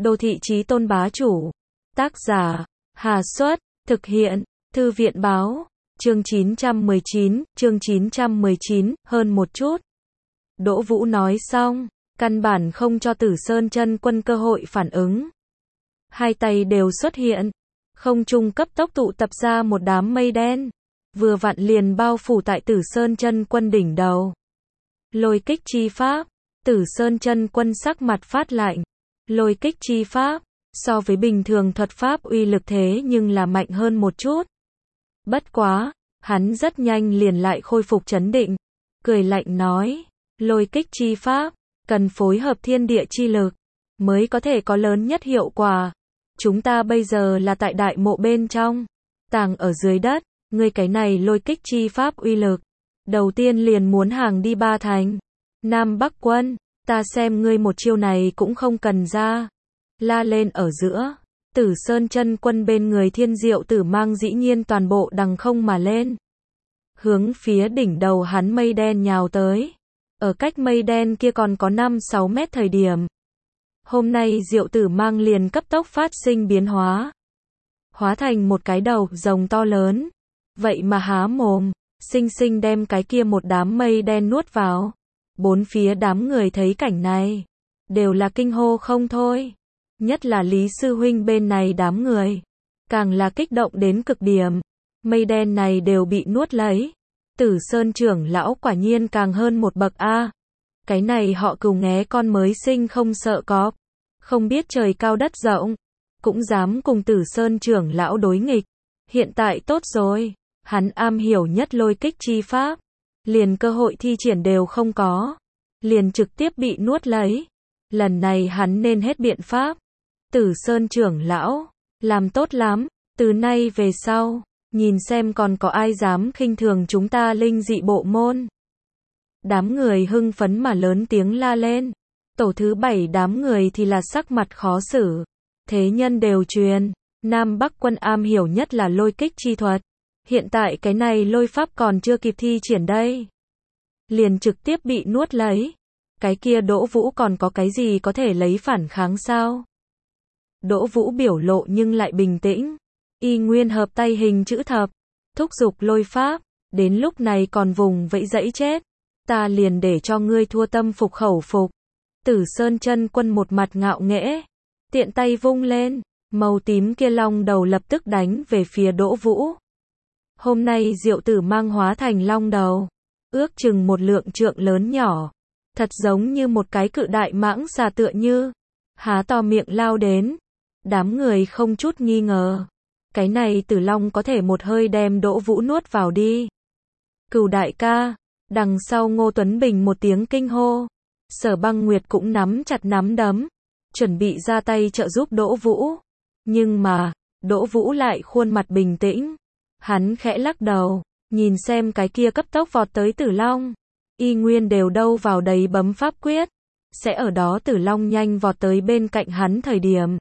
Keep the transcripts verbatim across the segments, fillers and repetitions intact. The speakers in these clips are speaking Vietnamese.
Đô thị chí tôn bá chủ. Tác giả, Hà Xuất, thực hiện, Thư viện báo, chương chín trăm mười chín, chương chín trăm mười chín, hơn một chút. Đỗ Vũ nói xong, căn bản không cho Tử Sơn Chân Quân cơ hội phản ứng. Hai tay đều xuất hiện, không trung cấp tốc tụ tập ra một đám mây đen, vừa vặn liền bao phủ tại Tử Sơn Chân Quân đỉnh đầu. Lôi kích chi pháp, Tử Sơn Chân Quân sắc mặt phát lạnh. Lôi kích chi pháp, so với bình thường thuật pháp uy lực thế nhưng là mạnh hơn một chút. Bất quá, hắn rất nhanh liền lại khôi phục trấn định, cười lạnh nói, lôi kích chi pháp, cần phối hợp thiên địa chi lực, mới có thể có lớn nhất hiệu quả. Chúng ta bây giờ là tại đại mộ bên trong, tàng ở dưới đất, ngươi cái này lôi kích chi pháp uy lực. Đầu tiên liền muốn hàng đi ba thành. Nam Bắc quân, ta xem ngươi một chiêu này cũng không cần ra. La lên ở giữa, Tử Sơn Chân Quân bên người Thiên Diệu Tử Mang dĩ nhiên toàn bộ đằng không mà lên. Hướng phía đỉnh đầu hắn mây đen nhào tới. Ở cách mây đen kia còn có năm sáu mét thời điểm. Hôm nay Diệu Tử Mang liền cấp tốc phát sinh biến hóa. Hóa thành một cái đầu rồng to lớn. Vậy mà há mồm, xinh xinh đem cái kia một đám mây đen nuốt vào. Bốn phía đám người thấy cảnh này, đều là kinh hô không thôi. Nhất là Lý Sư Huynh bên này đám người, càng là kích động đến cực điểm. Mây đen này đều bị nuốt lấy. Tử Sơn trưởng lão quả nhiên càng hơn một bậc a. Cái này họ Cừu nghé con mới sinh không sợ cọp, không biết trời cao đất rộng, cũng dám cùng Tử Sơn trưởng lão đối nghịch. Hiện tại tốt rồi, hắn am hiểu nhất lôi kích chi pháp, liền cơ hội thi triển đều không có, liền trực tiếp bị nuốt lấy. Lần này hắn nên hết biện pháp. Tử Sơn trưởng lão, làm tốt lắm, từ nay về sau, nhìn xem còn có ai dám khinh thường chúng ta linh dị bộ môn. Đám người hưng phấn mà lớn tiếng la lên. Tổ thứ bảy đám người thì là sắc mặt khó xử. Thế nhân đều truyền, Nam Bắc quân am hiểu nhất là lôi kích chi thuật. Hiện tại cái này lôi pháp còn chưa kịp thi triển đây, liền trực tiếp bị nuốt lấy. Cái kia Đỗ Vũ còn có cái gì có thể lấy phản kháng sao? Đỗ Vũ biểu lộ nhưng lại bình tĩnh, y nguyên hợp tay hình chữ thập, thúc giục lôi pháp, đến lúc này còn vùng vẫy dẫy chết, ta liền để cho ngươi thua tâm phục khẩu phục. Tử Sơn Chân Quân một mặt ngạo nghễ, tiện tay vung lên, màu tím kia long đầu lập tức đánh về phía Đỗ Vũ. Hôm nay Diệu Tử Mang hóa thành long đầu, ước chừng một lượng trượng lớn nhỏ, thật giống như một cái cự đại mãng xà tựa như, há to miệng lao đến. Đám người không chút nghi ngờ, cái này Tử Long có thể một hơi đem Đỗ Vũ nuốt vào đi. Cừu đại ca, đằng sau Ngô Tuấn Bình một tiếng kinh hô, Sở Băng Nguyệt cũng nắm chặt nắm đấm, chuẩn bị ra tay trợ giúp Đỗ Vũ. Nhưng mà, Đỗ Vũ lại khuôn mặt bình tĩnh, hắn khẽ lắc đầu, nhìn xem cái kia cấp tốc vọt tới Tử Long, y nguyên đều đâu vào đấy bấm pháp quyết, sẽ ở đó Tử Long nhanh vọt tới bên cạnh hắn thời điểm.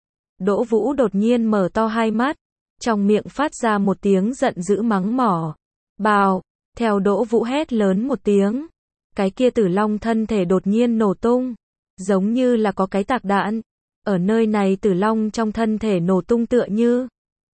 Đỗ Vũ đột nhiên mở to hai mắt, trong miệng phát ra một tiếng giận dữ mắng mỏ. Bào, theo Đỗ Vũ hét lớn một tiếng, cái kia Tử Long thân thể đột nhiên nổ tung, giống như là có cái tạc đạn. Ở nơi này Tử Long trong thân thể nổ tung tựa như.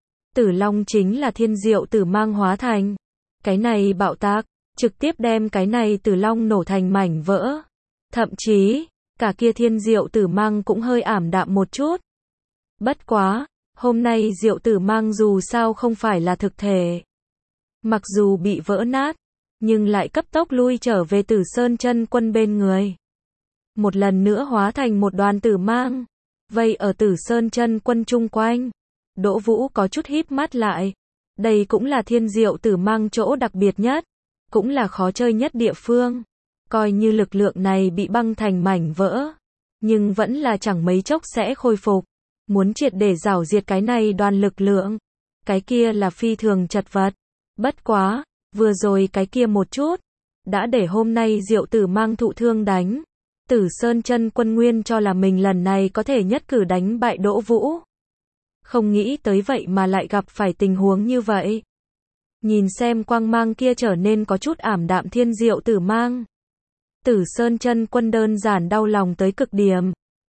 Tử Long chính là Thiên Diệu Tử Mang hóa thành. Cái này bạo tạc, trực tiếp đem cái này Tử Long nổ thành mảnh vỡ. Thậm chí, cả kia Thiên Diệu Tử Mang cũng hơi ảm đạm một chút. Bất quá, hôm nay Diệu Tử Mang dù sao không phải là thực thể. Mặc dù bị vỡ nát, nhưng lại cấp tốc lui trở về Tử Sơn Chân Quân bên người. Một lần nữa hóa thành một đoàn tử mang, vây ở Tử Sơn Chân Quân chung quanh. Đỗ Vũ có chút híp mắt lại. Đây cũng là Thiên Diệu Tử Mang chỗ đặc biệt nhất, cũng là khó chơi nhất địa phương. Coi như lực lượng này bị băng thành mảnh vỡ, nhưng vẫn là chẳng mấy chốc sẽ khôi phục. Muốn triệt để rảo diệt cái này đoàn lực lượng, cái kia là phi thường chật vật. Bất quá, vừa rồi cái kia một chút, đã để hôm nay Diệu Tử Mang thụ thương đánh. Tử Sơn Chân Quân nguyên cho là mình lần này có thể nhất cử đánh bại Đỗ Vũ. Không nghĩ tới vậy mà lại gặp phải tình huống như vậy. Nhìn xem quang mang kia trở nên có chút ảm đạm Thiên Diệu Tử Mang. Tử Sơn Chân Quân đơn giản đau lòng tới cực điểm.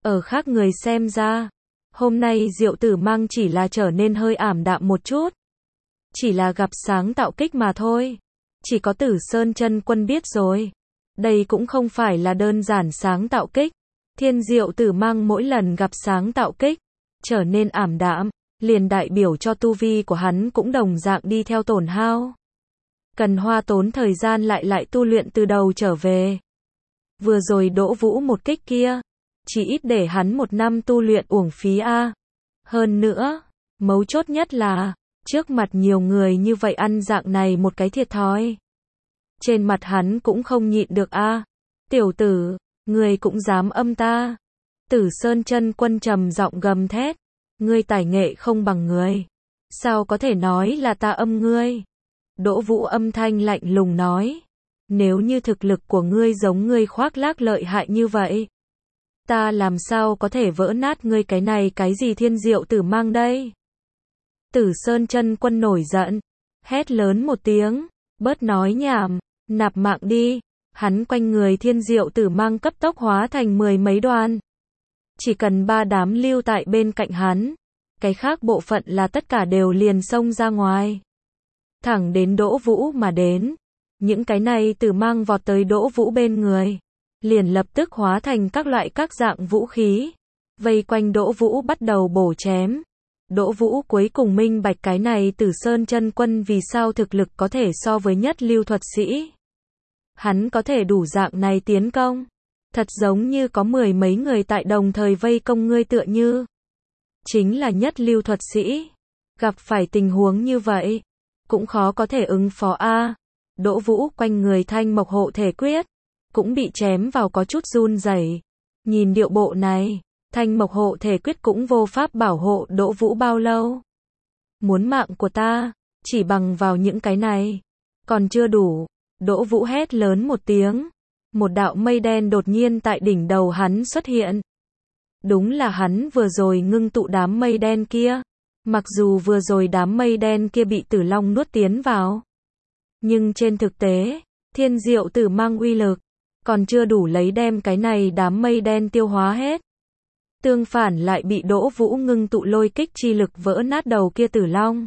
Ở khác người xem ra, hôm nay Diệu Tử Mang chỉ là trở nên hơi ảm đạm một chút. Chỉ là gặp sáng tạo kích mà thôi. Chỉ có Tử Sơn Chân Quân biết rồi. Đây cũng không phải là đơn giản sáng tạo kích. Thiên Diệu Tử Mang mỗi lần gặp sáng tạo kích, trở nên ảm đạm, liền đại biểu cho tu vi của hắn cũng đồng dạng đi theo tổn hao. Cần hoa tốn thời gian lại lại tu luyện từ đầu trở về. Vừa rồi Đỗ Vũ một kích kia, chỉ ít để hắn một năm tu luyện uổng phí a. Hơn nữa, mấu chốt nhất là, trước mặt nhiều người như vậy ăn dạng này một cái thiệt thòi. Trên mặt hắn cũng không nhịn được a. Tiểu tử, ngươi cũng dám âm ta. Tử Sơn Chân Quân trầm giọng gầm thét, ngươi tài nghệ không bằng người, sao có thể nói là ta âm ngươi? Đỗ Vũ âm thanh lạnh lùng nói, nếu như thực lực của ngươi giống ngươi khoác lác lợi hại như vậy, ta làm sao có thể vỡ nát ngươi cái này cái gì Thiên Diệu Tử Mang đây? Tử Sơn Chân Quân nổi giận, hét lớn một tiếng, bớt nói nhảm, nạp mạng đi. Hắn quanh người Thiên Diệu Tử Mang cấp tốc hóa thành mười mấy đoàn. Chỉ cần ba đám lưu tại bên cạnh hắn, cái khác bộ phận là tất cả đều liền xông ra ngoài. Thẳng đến Đỗ Vũ mà đến. Những cái này tử mang vọt tới Đỗ Vũ bên người, liền lập tức hóa thành các loại các dạng vũ khí, vây quanh Đỗ Vũ bắt đầu bổ chém. Đỗ Vũ cuối cùng minh bạch cái này Tử Sơn Chân Quân vì sao thực lực có thể so với nhất lưu thuật sĩ. Hắn có thể đủ dạng này tiến công, thật giống như có mười mấy người tại đồng thời vây công ngươi tựa như. Chính là nhất lưu thuật sĩ, gặp phải tình huống như vậy, cũng khó có thể ứng phó a. Đỗ Vũ quanh người Thanh Mộc Hộ Thể Quyết, cũng bị chém vào có chút run rẩy. Nhìn điệu bộ này, Thanh Mộc Hộ Thể Quyết cũng vô pháp bảo hộ Đỗ Vũ bao lâu. Muốn mạng của ta, chỉ bằng vào những cái này, còn chưa đủ. Đỗ Vũ hét lớn một tiếng, một đạo mây đen đột nhiên tại đỉnh đầu hắn xuất hiện. Đúng là hắn vừa rồi ngưng tụ đám mây đen kia. Mặc dù vừa rồi đám mây đen kia bị Tử Long nuốt tiến vào, nhưng trên thực tế, Thiên Diệu Tử Mang uy lực, còn chưa đủ lấy đem cái này đám mây đen tiêu hóa hết. Tương phản lại bị Đỗ Vũ ngưng tụ lôi kích chi lực vỡ nát đầu kia Tử Long.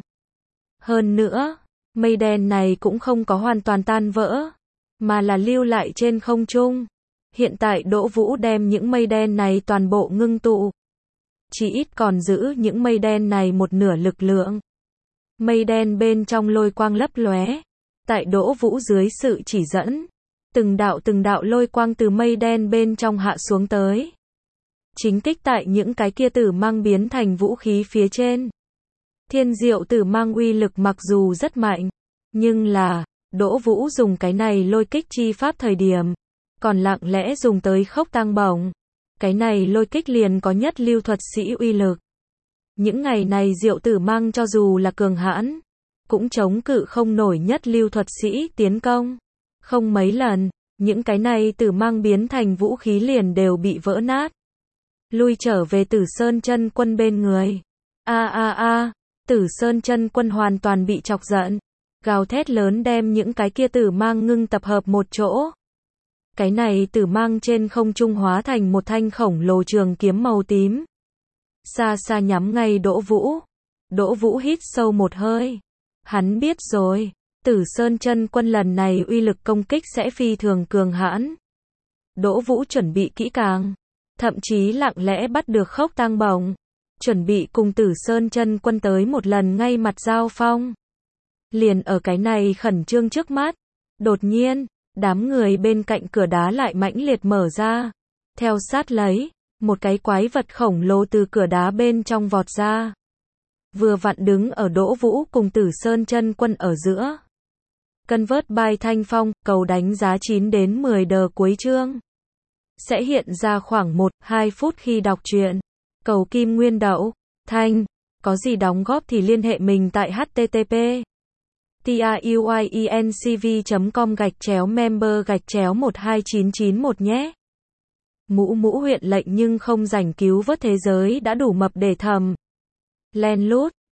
Hơn nữa, mây đen này cũng không có hoàn toàn tan vỡ, mà là lưu lại trên không trung. Hiện tại Đỗ Vũ đem những mây đen này toàn bộ ngưng tụ, chỉ ít còn giữ những mây đen này một nửa lực lượng. Mây đen bên trong lôi quang lấp lóe, tại Đỗ Vũ dưới sự chỉ dẫn, từng đạo từng đạo lôi quang từ mây đen bên trong hạ xuống tới. Chính kích tại những cái kia tử mang biến thành vũ khí phía trên. Thiên Diệu Tử Mang uy lực mặc dù rất mạnh, nhưng là, Đỗ Vũ dùng cái này lôi kích chi pháp thời điểm, còn lặng lẽ dùng tới khốc tang bổng. Cái này lôi kích liền có nhất lưu thuật sĩ uy lực. Những ngày này Diệu Tử Mang cho dù là cường hãn, cũng chống cự không nổi nhất lưu thuật sĩ tiến công. Không mấy lần, những cái này Tử Mang biến thành vũ khí liền đều bị vỡ nát. Lui trở về Tử Sơn Chân Quân bên người. A a a, Tử Sơn Chân Quân hoàn toàn bị chọc giận, gào thét lớn đem những cái kia Tử Mang ngưng tập hợp một chỗ. Cái này Tử Mang trên không trung hóa thành một thanh khổng lồ trường kiếm màu tím. Xa xa nhắm ngay Đỗ Vũ. Đỗ Vũ hít sâu một hơi. Hắn biết rồi, Tử Sơn Chân Quân lần này uy lực công kích sẽ phi thường cường hãn. Đỗ Vũ chuẩn bị kỹ càng, thậm chí lặng lẽ bắt được khốc tang bổng, chuẩn bị cùng Tử Sơn Chân Quân tới một lần ngay mặt giao phong. Liền ở cái này khẩn trương trước mắt, đột nhiên, đám người bên cạnh cửa đá lại mãnh liệt mở ra. Theo sát lấy, một cái quái vật khổng lồ từ cửa đá bên trong vọt ra. Vừa vặn đứng ở Đỗ Vũ cùng Tử Sơn Chân Quân ở giữa. Convert by Thanh Phong, cầu đánh giá chín đến mười đờ cuối chương. Sẽ hiện ra khoảng một đến hai phút khi đọc truyện. Cầu kim nguyên đậu, Thanh, có gì đóng góp thì liên hệ mình tại h t t p truyencv chấm com gạch chéo member gạch chéo một hai chín chín một nhé. Mũ mũ huyện lệnh nhưng không rảnh cứu vớt thế giới đã đủ mập để thầm. Len lút,